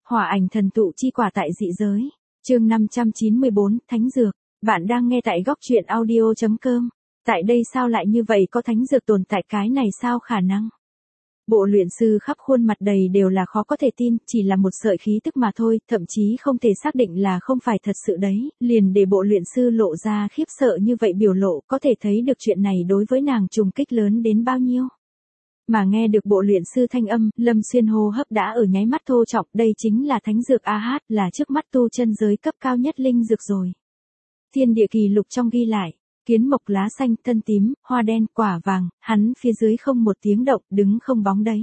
Hỏa ảnh thần tụ chi quả tại dị giới. Chương 594, Thánh Dược. Bạn đang nghe tại góc truyện audio.com. Tại đây sao lại như vậy, có thánh dược tồn tại, cái này sao khả năng? Bộ luyện sư khắp khuôn mặt đầy đều là khó có thể tin, chỉ là một sợi khí tức mà thôi, thậm chí không thể xác định là không phải thật sự đấy, liền để bộ luyện sư lộ ra khiếp sợ như vậy biểu lộ, có thể thấy được chuyện này đối với nàng trùng kích lớn đến bao nhiêu. Mà nghe được bộ luyện sư thanh âm, Lâm Xuyên hô hấp đã ở nháy mắt thô trọng, đây chính là thánh dược AH, là trước mắt tu chân giới cấp cao nhất linh dược rồi. Thiên địa kỳ lục trong ghi lại, kiến mộc lá xanh, thân tím, hoa đen, quả vàng, hắn phía dưới không một tiếng động, đứng không bóng đấy.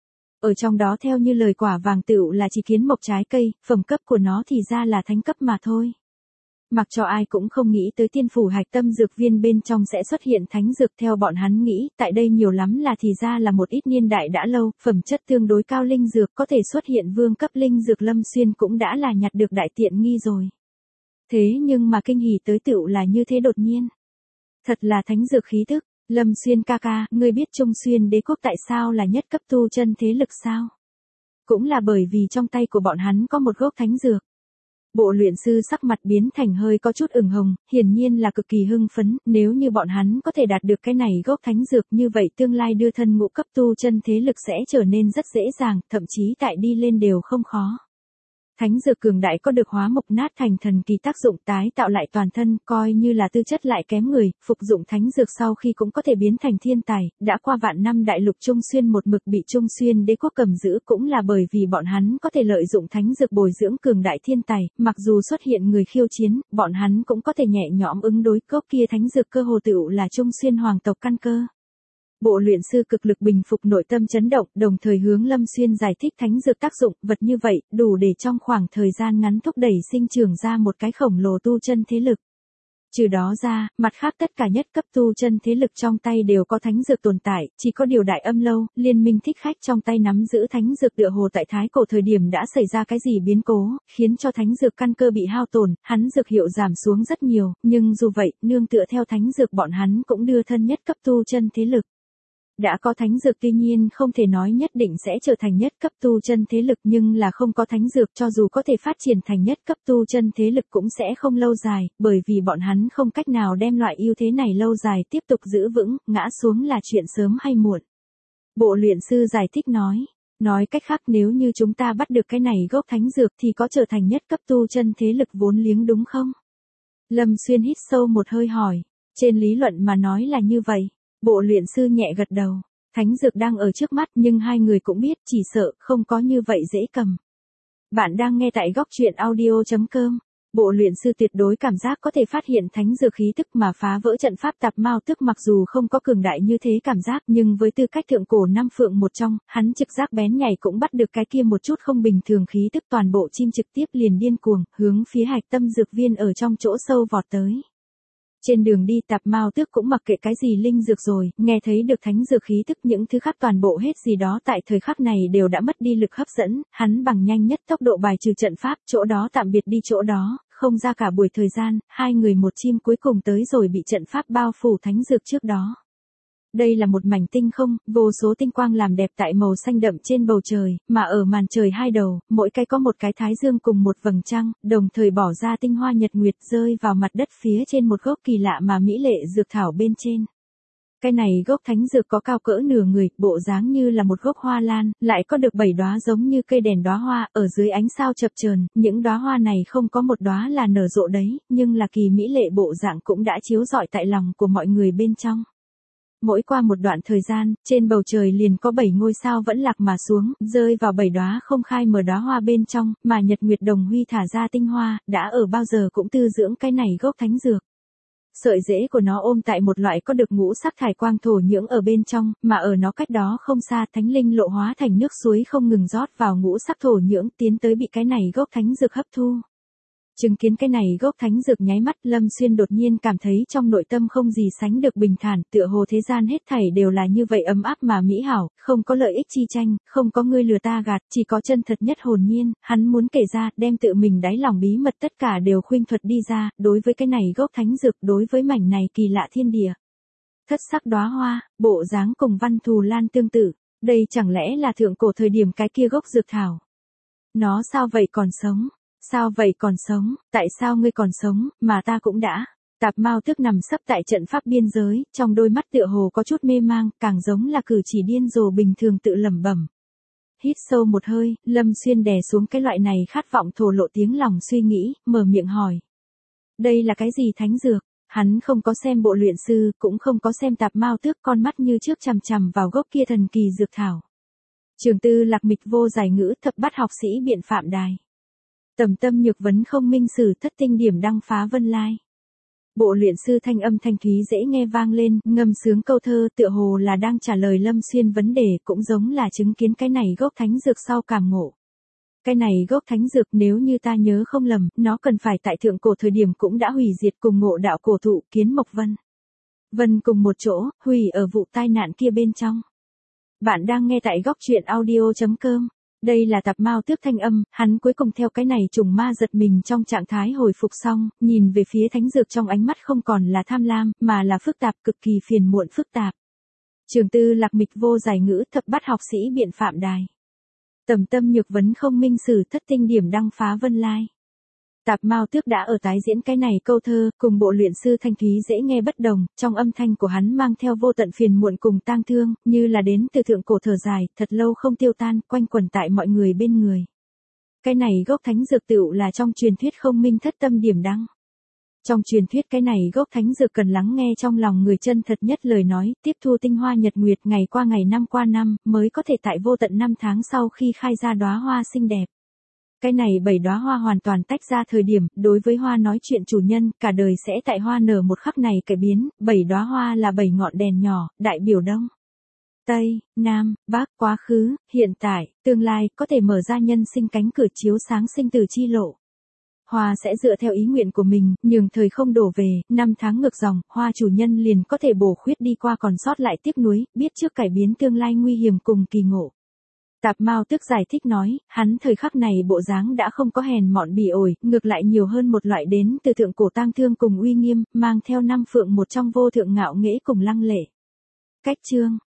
Ở trong đó theo như lời quả vàng tựu là chỉ kiến mộc trái cây, phẩm cấp của nó thì ra là thánh cấp mà thôi. Mặc cho ai cũng không nghĩ tới tiên phủ hạch tâm dược viên bên trong sẽ xuất hiện thánh dược, theo bọn hắn nghĩ, tại đây nhiều lắm là thì ra là một ít niên đại đã lâu, phẩm chất tương đối cao linh dược, có thể xuất hiện vương cấp linh dược. Lâm Xuyên cũng đã là nhặt được đại tiện nghi rồi. Thế nhưng mà kinh hỉ tới tựu là như thế đột nhiên. Thật là thánh dược khí tức. Lâm Xuyên ca ca, ngươi biết Trung Xuyên đế quốc tại sao là nhất cấp tu chân thế lực sao? Cũng là bởi vì trong tay của bọn hắn có một gốc thánh dược. Bộ luyện sư sắc mặt biến thành hơi có chút ửng hồng, hiển nhiên là cực kỳ hưng phấn, nếu như bọn hắn có thể đạt được cái này gốc thánh dược, như vậy tương lai đưa thân ngũ cấp tu chân thế lực sẽ trở nên rất dễ dàng, thậm chí tại đi lên đều không khó. Thánh dược cường đại có được hóa mộc nát thành thần kỳ tác dụng tái tạo lại toàn thân, coi như là tư chất lại kém người, phục dụng thánh dược sau khi cũng có thể biến thành thiên tài, đã qua vạn năm đại lục Trung Xuyên một mực bị Trung Xuyên đế quốc cầm giữ cũng là bởi vì bọn hắn có thể lợi dụng thánh dược bồi dưỡng cường đại thiên tài, mặc dù xuất hiện người khiêu chiến, bọn hắn cũng có thể nhẹ nhõm ứng đối, cốc kia thánh dược cơ hồ tựu là Trung Xuyên hoàng tộc căn cơ. Bộ luyện sư cực lực bình phục nội tâm chấn động, đồng thời hướng Lâm Xuyên giải thích thánh dược tác dụng, vật như vậy, đủ để trong khoảng thời gian ngắn thúc đẩy sinh trưởng ra một cái khổng lồ tu chân thế lực. Trừ đó ra, mặt khác tất cả nhất cấp tu chân thế lực trong tay đều có thánh dược tồn tại, chỉ có điều Đại Âm Lâu, liên minh thích khách trong tay nắm giữ thánh dược tựa hồ tại thái cổ thời điểm đã xảy ra cái gì biến cố, khiến cho thánh dược căn cơ bị hao tổn, hắn dược hiệu giảm xuống rất nhiều, nhưng dù vậy, nương tựa theo thánh dược bọn hắn cũng đưa thân nhất cấp tu chân thế lực. Đã có thánh dược tuy nhiên không thể nói nhất định sẽ trở thành nhất cấp tu chân thế lực, nhưng là không có thánh dược cho dù có thể phát triển thành nhất cấp tu chân thế lực cũng sẽ không lâu dài, bởi vì bọn hắn không cách nào đem loại ưu thế này lâu dài tiếp tục giữ vững, ngã xuống là chuyện sớm hay muộn. Bộ luyện sư giải thích nói cách khác, nếu như chúng ta bắt được cái này gốc thánh dược thì có trở thành nhất cấp tu chân thế lực vốn liếng đúng không? Lâm Xuyên hít sâu một hơi hỏi, trên lý luận mà nói là như vậy. Bộ luyện sư nhẹ gật đầu, thánh dược đang ở trước mắt nhưng hai người cũng biết chỉ sợ không có như vậy dễ cầm. Bạn đang nghe tại góc truyện audio.com. Bộ luyện sư tuyệt đối cảm giác có thể phát hiện thánh dược khí tức mà phá vỡ trận pháp tạp mao tức, mặc dù không có cường đại như thế cảm giác, nhưng với tư cách thượng cổ năm phượng một trong, hắn trực giác bén nhạy cũng bắt được cái kia một chút không bình thường khí tức, toàn bộ chim trực tiếp liền điên cuồng, hướng phía hạch tâm dược viên ở trong chỗ sâu vọt tới. Trên đường đi Tạp Mao Tước cũng mặc kệ cái gì linh dược rồi, nghe thấy được thánh dược khí tức, những thứ khác toàn bộ hết gì đó tại thời khắc này đều đã mất đi lực hấp dẫn, hắn bằng nhanh nhất tốc độ bài trừ trận pháp, chỗ đó tạm biệt đi chỗ đó, không ra cả buổi thời gian, hai người một chim cuối cùng tới rồi bị trận pháp bao phủ thánh dược trước đó. Đây là một mảnh tinh không, vô số tinh quang làm đẹp tại màu xanh đậm trên bầu trời, mà ở màn trời hai đầu, mỗi cái có một cái thái dương cùng một vầng trăng, đồng thời bỏ ra tinh hoa nhật nguyệt rơi vào mặt đất phía trên một gốc kỳ lạ mà mỹ lệ dược thảo bên trên. Cái này gốc thánh dược có cao cỡ nửa người, bộ dáng như là một gốc hoa lan, lại có được 7 đóa giống như cây đèn đóa hoa, ở dưới ánh sao chập chờn, những đóa hoa này không có một đóa là nở rộ đấy, nhưng là kỳ mỹ lệ bộ dạng cũng đã chiếu rọi tại lòng của mọi người bên trong. Mỗi qua một đoạn thời gian, trên bầu trời liền có 7 ngôi sao vẫn lạc mà xuống, rơi vào 7 đóa không khai mở đóa hoa bên trong, mà nhật nguyệt đồng huy thả ra tinh hoa, đã ở bao giờ cũng tư dưỡng cái này gốc thánh dược. Sợi rễ của nó ôm tại một loại có được ngũ sắc thải quang thổ nhưỡng ở bên trong, mà ở nó cách đó không xa, thánh linh lộ hóa thành nước suối không ngừng rót vào ngũ sắc thổ nhưỡng, tiến tới bị cái này gốc thánh dược hấp thu. Chứng kiến cái này gốc thánh dược nháy mắt, Lâm Xuyên đột nhiên cảm thấy trong nội tâm không gì sánh được bình thản, tựa hồ thế gian hết thảy đều là như vậy ấm áp mà mỹ hảo, không có lợi ích chi tranh, không có ngươi lừa ta gạt, chỉ có chân thật nhất hồn nhiên, hắn muốn kể ra, đem tự mình đáy lòng bí mật tất cả đều khuynh thuật đi ra, đối với cái này gốc thánh dược, đối với mảnh này kỳ lạ thiên địa. Thất sắc đóa hoa, bộ dáng cùng văn thù lan tương tự, đây chẳng lẽ là thượng cổ thời điểm cái kia gốc dược thảo. Nó sao vậy còn sống? Sao vậy còn sống? Tại sao ngươi còn sống, mà ta cũng đã? Tạp Mao Tước nằm sấp tại trận pháp biên giới, trong đôi mắt tựa hồ có chút mê mang, càng giống là cử chỉ điên rồ bình thường tự lẩm bẩm. Hít sâu một hơi, Lâm Xuyên đè xuống cái loại này khát vọng thổ lộ tiếng lòng suy nghĩ, mở miệng hỏi. Đây là cái gì thánh dược? Hắn không có xem bộ luyện sư, cũng không có xem Tạp Mao Tước, con mắt như trước chằm chằm vào gốc kia thần kỳ dược thảo. Trường Tư Lạc Mịch vô giải ngữ, thập bát học sĩ biện phạm đài. Tầm tâm nhược vấn không minh sử, thất tinh điểm đăng phá vân lai. Bộ luyện sư thanh âm thanh thúy dễ nghe vang lên, ngâm sướng câu thơ tựa hồ là đang trả lời Lâm Xuyên vấn đề, cũng giống là chứng kiến cái này gốc thánh dược sau cảm ngộ. Cái này gốc thánh dược nếu như ta nhớ không lầm, nó cần phải tại thượng cổ thời điểm cũng đã hủy diệt cùng ngộ đạo cổ thụ Kiến Mộc Vân. Vân cùng một chỗ, hủy ở vụ tai nạn kia bên trong. Bạn đang nghe tại góc truyện audio.com. Đây là Tạp Mao Tước thanh âm, hắn cuối cùng theo cái này trùng ma giật mình trong trạng thái hồi phục xong, nhìn về phía thánh dược trong ánh mắt không còn là tham lam, mà là phức tạp, cực kỳ phiền muộn phức tạp. Trường Tư Lạc Mịch vô giải ngữ, thập bát học sĩ biện phạm đài. Tầm tâm nhược vấn không minh sử, thất tinh điểm đăng phá vân lai. Tạp Mao Tước đã ở tái diễn cái này câu thơ, cùng bộ luyện sư thanh thúy dễ nghe bất đồng, trong âm thanh của hắn mang theo vô tận phiền muộn cùng tang thương, như là đến từ thượng cổ thở dài, thật lâu không tiêu tan, quanh quẩn tại mọi người bên người. Cái này gốc thánh dược tựu là trong truyền thuyết không minh thất tâm điểm đăng. Trong truyền thuyết cái này gốc thánh dược cần lắng nghe trong lòng người chân thật nhất lời nói, tiếp thu tinh hoa nhật nguyệt ngày qua ngày năm qua năm, mới có thể tại vô tận năm tháng sau khi khai ra đóa hoa xinh đẹp. Cái này 7 đóa hoa hoàn toàn tách ra thời điểm, đối với hoa nói chuyện chủ nhân, cả đời sẽ tại hoa nở một khắc này cải biến, 7 đóa hoa là 7 ngọn đèn nhỏ, đại biểu Đông, Tây, Nam, Bắc, quá khứ, hiện tại, tương lai, có thể mở ra nhân sinh cánh cửa chiếu sáng sinh tử chi lộ. Hoa sẽ dựa theo ý nguyện của mình, nhường thời không đổ về, năm tháng ngược dòng, hoa chủ nhân liền có thể bổ khuyết đi qua còn sót lại tiếc nuối, biết trước cải biến tương lai nguy hiểm cùng kỳ ngộ. Tạp Mao Tước giải thích nói, hắn thời khắc này bộ dáng đã không có hèn mọn bỉ ổi, ngược lại nhiều hơn một loại đến từ thượng cổ tang thương cùng uy nghiêm, mang theo năm phượng một trong vô thượng ngạo nghễ cùng lăng lệ. Cách chương,